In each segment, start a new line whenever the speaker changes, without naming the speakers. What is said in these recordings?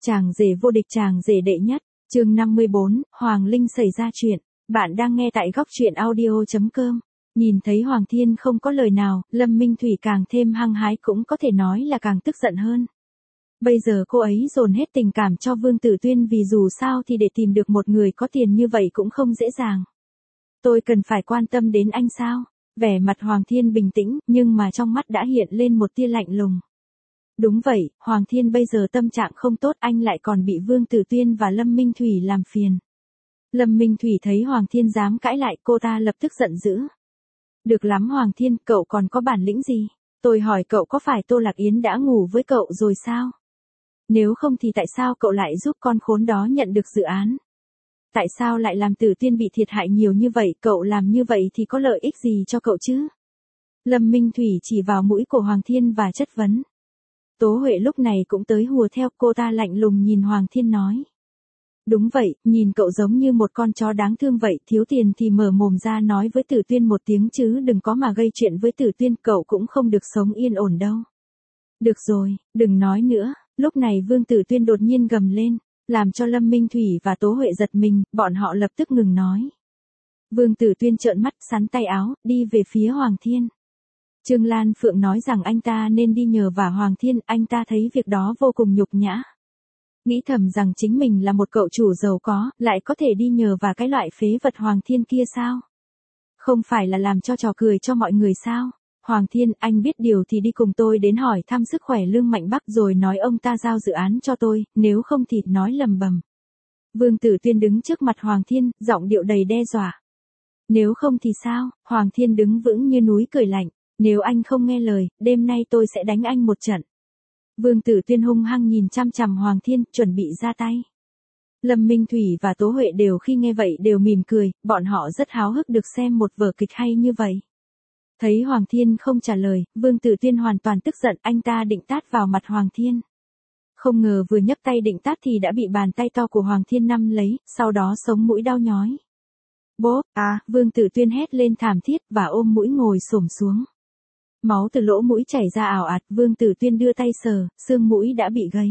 Chàng rể vô địch, chàng rể đệ nhất, chương 54, Hoàng Linh xảy ra chuyện. Bạn đang nghe tại góc truyện audio.com. Nhìn thấy Hoàng Thiên không có lời nào, Lâm Minh Thủy càng thêm hăng hái, cũng có thể nói là càng tức giận hơn. Bây giờ cô ấy dồn hết tình cảm cho Vương Tử Tuyên, vì dù sao thì để tìm được một người có tiền như vậy cũng không dễ dàng. Tôi cần phải quan tâm đến anh sao? Vẻ mặt Hoàng Thiên bình tĩnh, nhưng mà trong mắt đã hiện lên một tia lạnh lùng. Đúng vậy, Hoàng Thiên bây giờ tâm trạng không tốt, anh lại còn bị Vương Tử Tuyên và Lâm Minh Thủy làm phiền. Lâm Minh Thủy thấy Hoàng Thiên dám cãi lại, cô ta lập tức giận dữ. Được lắm Hoàng Thiên, cậu còn có bản lĩnh gì? Tôi hỏi cậu, có phải Tô Lạc Yến đã ngủ với cậu rồi sao? Nếu không thì tại sao cậu lại giúp con khốn đó nhận được dự án? Tại sao lại làm Tử Tuyên bị thiệt hại nhiều như vậy? Cậu làm như vậy thì có lợi ích gì cho cậu chứ? Lâm Minh Thủy chỉ vào mũi của Hoàng Thiên và chất vấn. Tố Huệ lúc này cũng tới hùa theo, cô ta lạnh lùng nhìn Hoàng Thiên nói. Đúng vậy, nhìn cậu giống như một con chó đáng thương vậy, thiếu tiền thì mở mồm ra nói với Tử Tuyên một tiếng chứ đừng có mà gây chuyện với Tử Tuyên, cậu cũng không được sống yên ổn đâu. Được rồi, đừng nói nữa. Lúc này Vương Tử Tuyên đột nhiên gầm lên, làm cho Lâm Minh Thủy và Tố Huệ giật mình, bọn họ lập tức ngừng nói. Vương Tử Tuyên trợn mắt, xắn tay áo, đi về phía Hoàng Thiên. Trương Lan Phượng nói rằng anh ta nên đi nhờ vả Hoàng Thiên, anh ta thấy việc đó vô cùng nhục nhã. Nghĩ thầm rằng chính mình là một cậu chủ giàu có, lại có thể đi nhờ vả cái loại phế vật Hoàng Thiên kia sao? Không phải là làm cho trò cười cho mọi người sao? Hoàng Thiên, anh biết điều thì đi cùng tôi đến hỏi thăm sức khỏe Lương Mạnh Bắc rồi nói ông ta giao dự án cho tôi, nếu không thì nói lầm bầm. Vương Tử Tuyên đứng trước mặt Hoàng Thiên, giọng điệu đầy đe dọa. Nếu không thì sao? Hoàng Thiên đứng vững như núi cười lạnh. Nếu anh không nghe lời, đêm nay tôi sẽ đánh anh một trận. Vương Tử Tuyên hung hăng nhìn chăm chằm Hoàng Thiên, chuẩn bị ra tay. Lâm Minh Thủy và Tố Huệ đều khi nghe vậy đều mỉm cười, bọn họ rất háo hức được xem một vở kịch hay như vậy. Thấy Hoàng Thiên không trả lời, Vương Tử Tuyên hoàn toàn tức giận, anh ta định tát vào mặt Hoàng Thiên. Không ngờ vừa nhấc tay định tát thì đã bị bàn tay to của Hoàng Thiên nắm lấy, sau đó sống mũi đau nhói. Bốp, Vương Tử Tuyên hét lên thảm thiết và ôm mũi ngồi xổm xuống. Máu từ lỗ mũi chảy ra ảo ạt, Vương Tử Tuyên đưa tay sờ, xương mũi đã bị gãy.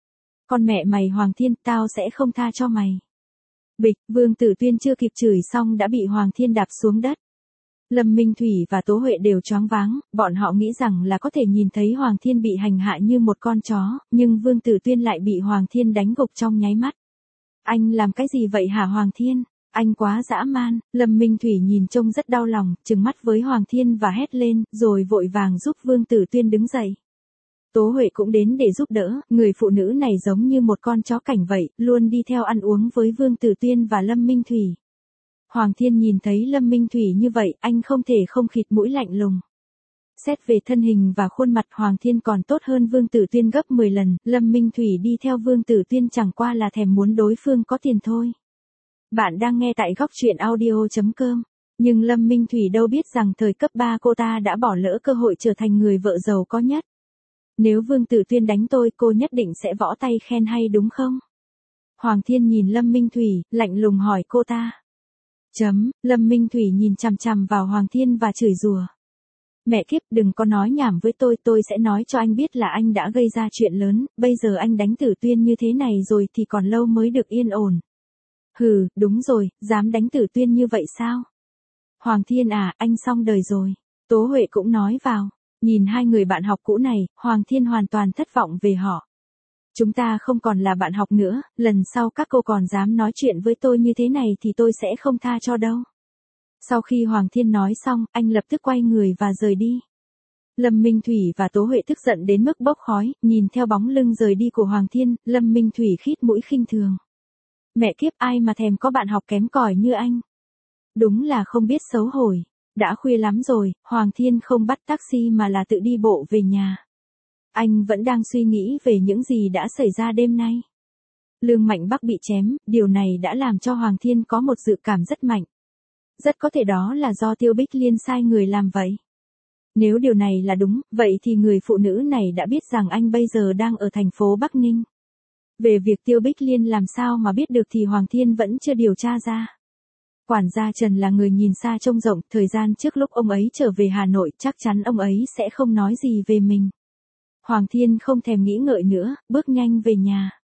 Con mẹ mày Hoàng Thiên, tao sẽ không tha cho mày. Bịch, Vương Tử Tuyên chưa kịp chửi xong đã bị Hoàng Thiên đạp xuống đất. Lâm Minh Thủy và Tố Huệ đều choáng váng, bọn họ nghĩ rằng là có thể nhìn thấy Hoàng Thiên bị hành hạ như một con chó, nhưng Vương Tử Tuyên lại bị Hoàng Thiên đánh gục trong nháy mắt. Anh làm cái gì vậy hả Hoàng Thiên? Anh quá dã man. Lâm Minh Thủy nhìn trông rất đau lòng, trừng mắt với Hoàng Thiên và hét lên, rồi vội vàng giúp Vương Tử Tuyên đứng dậy. Tố Huệ cũng đến để giúp đỡ, người phụ nữ này giống như một con chó cảnh vậy, luôn đi theo ăn uống với Vương Tử Tuyên và Lâm Minh Thủy. Hoàng Thiên nhìn thấy Lâm Minh Thủy như vậy, anh không thể không khịt mũi lạnh lùng. Xét về thân hình và khuôn mặt, Hoàng Thiên còn tốt hơn Vương Tử Tuyên gấp 10 lần, Lâm Minh Thủy đi theo Vương Tử Tuyên chẳng qua là thèm muốn đối phương có tiền thôi. Bạn đang nghe tại góc truyện audio.com. Nhưng Lâm Minh Thủy đâu biết rằng thời cấp 3 cô ta đã bỏ lỡ cơ hội trở thành người vợ giàu có nhất. Nếu Vương Tử Tuyên đánh tôi, cô nhất định sẽ võ tay khen hay đúng không? Hoàng Thiên nhìn Lâm Minh Thủy, lạnh lùng hỏi cô ta. Lâm Minh Thủy nhìn chằm chằm vào Hoàng Thiên và chửi rủa. Mẹ kiếp, đừng có nói nhảm với tôi sẽ nói cho anh biết là anh đã gây ra chuyện lớn, bây giờ anh đánh Tử Tuyên như thế này rồi thì còn lâu mới được yên ổn. Hừ, đúng rồi, dám đánh Tử Tuyên như vậy sao? Hoàng Thiên anh xong đời rồi. Tố Huệ cũng nói vào. Nhìn hai người bạn học cũ này, Hoàng Thiên hoàn toàn thất vọng về họ. Chúng ta không còn là bạn học nữa, lần sau các cô còn dám nói chuyện với tôi như thế này thì tôi sẽ không tha cho đâu. Sau khi Hoàng Thiên nói xong, anh lập tức quay người và rời đi. Lâm Minh Thủy và Tố Huệ tức giận đến mức bốc khói, nhìn theo bóng lưng rời đi của Hoàng Thiên, Lâm Minh Thủy khít mũi khinh thường. Mẹ kiếp, ai mà thèm có bạn học kém cỏi như anh. Đúng là không biết xấu hổ. Đã khuya lắm rồi, Hoàng Thiên không bắt taxi mà là tự đi bộ về nhà. Anh vẫn đang suy nghĩ về những gì đã xảy ra đêm nay. Lương Mạnh Bắc bị chém, điều này đã làm cho Hoàng Thiên có một dự cảm rất mạnh. Rất có thể đó là do Tiêu Bích Liên sai người làm vậy. Nếu điều này là đúng, vậy thì người phụ nữ này đã biết rằng anh bây giờ đang ở thành phố Bắc Ninh. Về việc Tiêu Bích Liên làm sao mà biết được thì Hoàng Thiên vẫn chưa điều tra ra. Quản gia Trần là người nhìn xa trông rộng, thời gian trước lúc ông ấy trở về Hà Nội chắc chắn ông ấy sẽ không nói gì về mình. Hoàng Thiên không thèm nghĩ ngợi nữa, bước nhanh về nhà.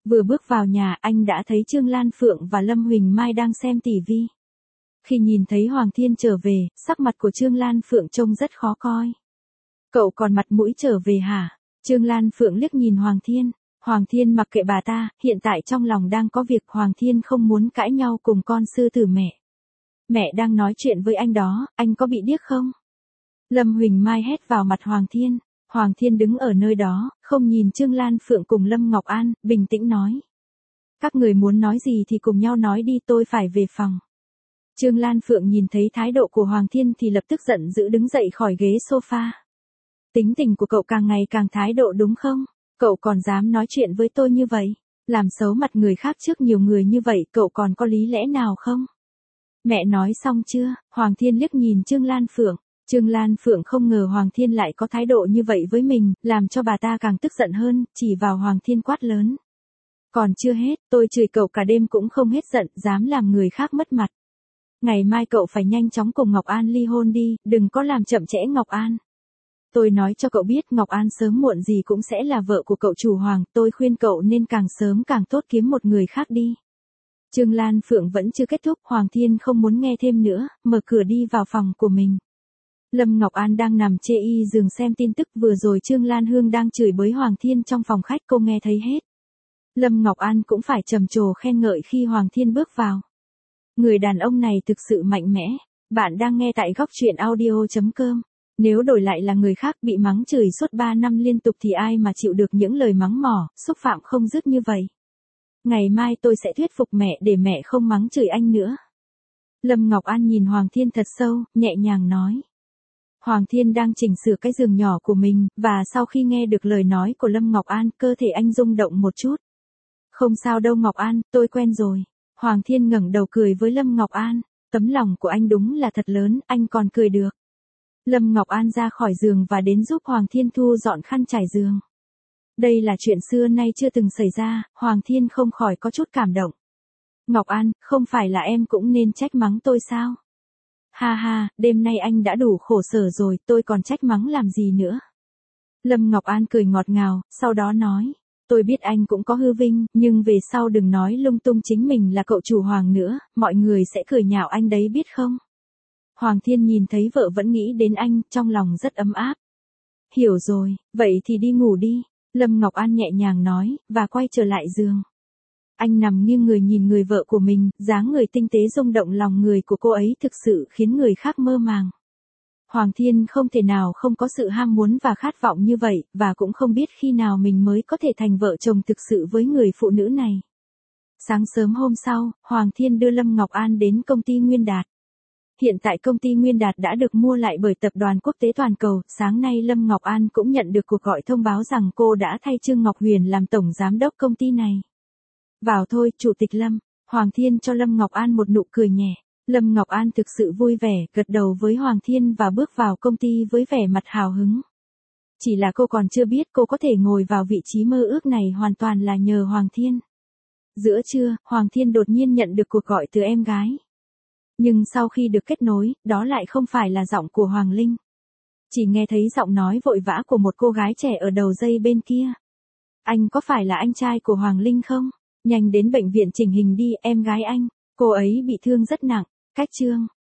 Vừa bước vào nhà, anh đã thấy Trương Lan Phượng và Lâm Huỳnh Mai đang xem tivi. Khi nhìn thấy Hoàng Thiên trở về, sắc mặt của Trương Lan Phượng trông rất khó coi. Cậu còn mặt mũi trở về hả? Trương Lan Phượng liếc nhìn Hoàng Thiên. Hoàng Thiên mặc kệ bà ta, hiện tại trong lòng đang có việc. Hoàng Thiên không muốn cãi nhau cùng con sư tử mẹ. Mẹ đang nói chuyện với anh đó, anh có bị điếc không? Lâm Huỳnh Mai hét vào mặt Hoàng Thiên. Hoàng Thiên đứng ở nơi đó, không nhìn Trương Lan Phượng cùng Lâm Ngọc An, bình tĩnh nói. Các người muốn nói gì thì cùng nhau nói đi, tôi phải về phòng. Trương Lan Phượng nhìn thấy thái độ của Hoàng Thiên thì lập tức giận dữ đứng dậy khỏi ghế sofa. Tính tình của cậu càng ngày càng thái độ đúng không? Cậu còn dám nói chuyện với tôi như vậy? Làm xấu mặt người khác trước nhiều người như vậy, cậu còn có lý lẽ nào không? Mẹ nói xong chưa? Hoàng Thiên liếc nhìn Trương Lan Phượng. Trương Lan Phượng không ngờ Hoàng Thiên lại có thái độ như vậy với mình, làm cho bà ta càng tức giận hơn, chỉ vào Hoàng Thiên quát lớn. Còn chưa hết, tôi chửi cậu cả đêm cũng không hết giận, dám làm người khác mất mặt. Ngày mai cậu phải nhanh chóng cùng Ngọc An ly hôn đi, đừng có làm chậm trễ Ngọc An. Tôi nói cho cậu biết Ngọc An sớm muộn gì cũng sẽ là vợ của cậu chủ Hoàng, tôi khuyên cậu nên càng sớm càng tốt kiếm một người khác đi. Trương Lan Phượng vẫn chưa kết thúc, Hoàng Thiên không muốn nghe thêm nữa, mở cửa đi vào phòng của mình. Lâm Ngọc An đang nằm chê y giường xem tin tức, vừa rồi Trương Lan Hương đang chửi bới Hoàng Thiên trong phòng khách, cô nghe thấy hết. Lâm Ngọc An cũng phải trầm trồ khen ngợi khi Hoàng Thiên bước vào. Người đàn ông này thực sự mạnh mẽ. Bạn đang nghe tại góc truyện audio.com. Nếu đổi lại là người khác bị mắng chửi suốt 3 năm liên tục thì ai mà chịu được những lời mắng mỏ, xúc phạm không dứt như vậy. Ngày mai tôi sẽ thuyết phục mẹ để mẹ không mắng chửi anh nữa. Lâm Ngọc An nhìn Hoàng Thiên thật sâu, nhẹ nhàng nói. Hoàng Thiên đang chỉnh sửa cái giường nhỏ của mình, và sau khi nghe được lời nói của Lâm Ngọc An, cơ thể anh rung động một chút. Không sao đâu Ngọc An, tôi quen rồi. Hoàng Thiên ngẩng đầu cười với Lâm Ngọc An, tấm lòng của anh đúng là thật lớn, anh còn cười được. Lâm Ngọc An ra khỏi giường và đến giúp Hoàng Thiên thu dọn khăn trải giường. Đây là chuyện xưa nay chưa từng xảy ra, Hoàng Thiên không khỏi có chút cảm động. Ngọc An, không phải là em cũng nên trách mắng tôi sao? Ha ha, đêm nay anh đã đủ khổ sở rồi, tôi còn trách mắng làm gì nữa? Lâm Ngọc An cười ngọt ngào, sau đó nói. Tôi biết anh cũng có hư vinh, nhưng về sau đừng nói lung tung chính mình là cậu chủ Hoàng nữa, mọi người sẽ cười nhạo anh đấy biết không? Hoàng Thiên nhìn thấy vợ vẫn nghĩ đến anh, trong lòng rất ấm áp. Hiểu rồi, vậy thì đi ngủ đi, Lâm Ngọc An nhẹ nhàng nói, và quay trở lại giường. Anh nằm nghiêng người nhìn người vợ của mình, dáng người tinh tế rung động lòng người của cô ấy thực sự khiến người khác mơ màng. Hoàng Thiên không thể nào không có sự ham muốn và khát vọng như vậy, và cũng không biết khi nào mình mới có thể thành vợ chồng thực sự với người phụ nữ này. Sáng sớm hôm sau, Hoàng Thiên đưa Lâm Ngọc An đến công ty Nguyên Đạt. Hiện tại công ty Nguyên Đạt đã được mua lại bởi tập đoàn quốc tế toàn cầu, sáng nay Lâm Ngọc An cũng nhận được cuộc gọi thông báo rằng cô đã thay Trương Ngọc Huyền làm tổng giám đốc công ty này. Vào thôi, Chủ tịch Lâm. Hoàng Thiên cho Lâm Ngọc An một nụ cười nhẹ. Lâm Ngọc An thực sự vui vẻ, gật đầu với Hoàng Thiên và bước vào công ty với vẻ mặt hào hứng. Chỉ là cô còn chưa biết cô có thể ngồi vào vị trí mơ ước này hoàn toàn là nhờ Hoàng Thiên. Giữa trưa, Hoàng Thiên đột nhiên nhận được cuộc gọi từ em gái. Nhưng sau khi được kết nối, đó lại không phải là giọng của Hoàng Linh. Chỉ nghe thấy giọng nói vội vã của một cô gái trẻ ở đầu dây bên kia. Anh có phải là anh trai của Hoàng Linh không? Nhanh đến bệnh viện chỉnh hình đi, em gái anh. Cô ấy bị thương rất nặng. Cách Trương